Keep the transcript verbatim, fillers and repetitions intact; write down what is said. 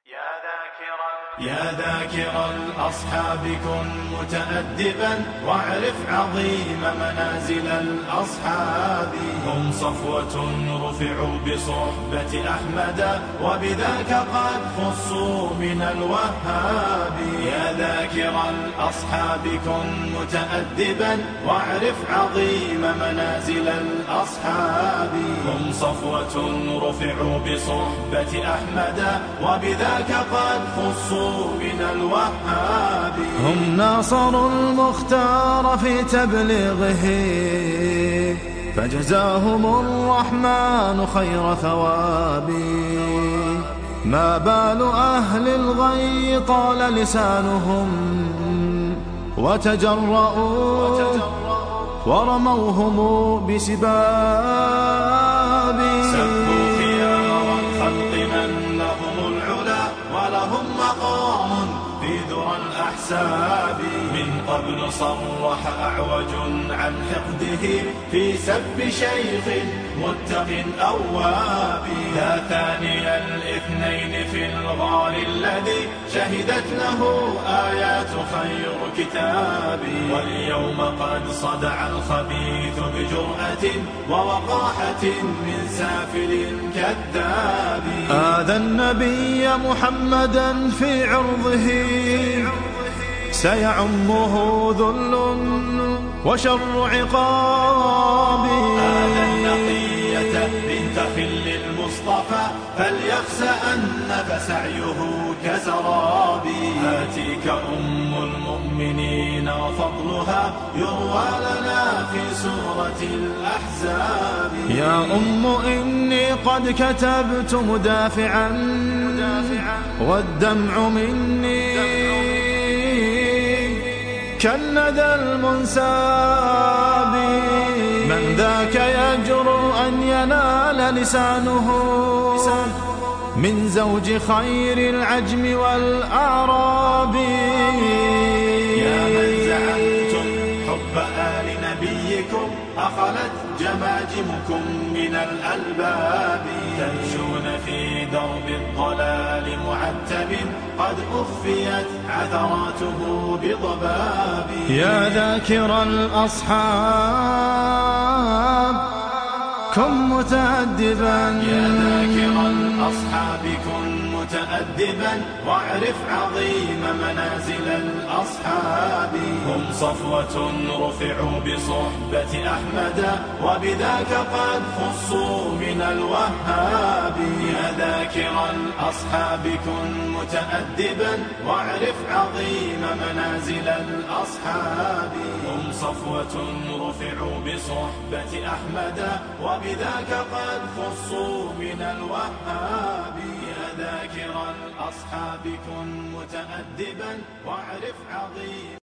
يا ذاكر الأصحاب كن متأدبا واعرف عظيم منازل الأصحاب. هم صفوة رفعوا بصحبة أحمد وبذاك قد خصوا من الوهاب. يا ذاكر الأصحاب كن متأدبا واعرف عظيم منازل الأصحاب. هم صفوة رفعوا بصحبة أحمد وبذاك قد خصوا من الوهاب. هم ناصروا المختار في تبليغه فجزاهم الرحمن خير ثواب. ما بال أهل الغي طال لسانهم وتجرؤوا ورموهم بسباب. سبوا خيار الخلق من لهم العلا ولهم مقام في ذرى الأحساب. من قبل صرح أعوج عن حقده في سب شيخ متق أواب. ذا ثاني الاثنين في الغار الذي شهدت له آيات خير كتاب. واليوم قد صدع الخبيث بجرأة ووقاحة من سافل كذاب. آذى النبي محمدا في عرضه سيعمه ذل وشر عقاب. آذى النقية بنت خل المصطفى فليخسأن فسعيه كسراب. آتيك أم المؤمنين وفضلها يروى لنا في سورة الأحزاب. يا أم إني قد كتبت مدافعا والدمع مني كالندى المنساب. من ذاك يجرؤ أن ينال لسانه من زوج خير العجم والأعراب. يا من زعمتم حب آل نبيكم أخلت جماجمكم من الألباب. تمشون في درب الضلال معتب قد أخفيت عثراته بضباب. يا ذاكر الأصحاب كن متأدبا. يا ذاكر الأصحاب كن متأدبا واعرف عظيم منازل الأصحاب. هم صفوة رفعوا بصحبة أحمد وبذاك قد خصوا من الوهاب. يا ذاكر الأصحاب كن متأدبا واعرف عظيم منازل الأصحاب. هم صفوة رفعوا بصحبة أحمد وبذاك قد خصوا من الوهاب. يا ذاكر الأصحاب كن متأدبا واعرف عظيم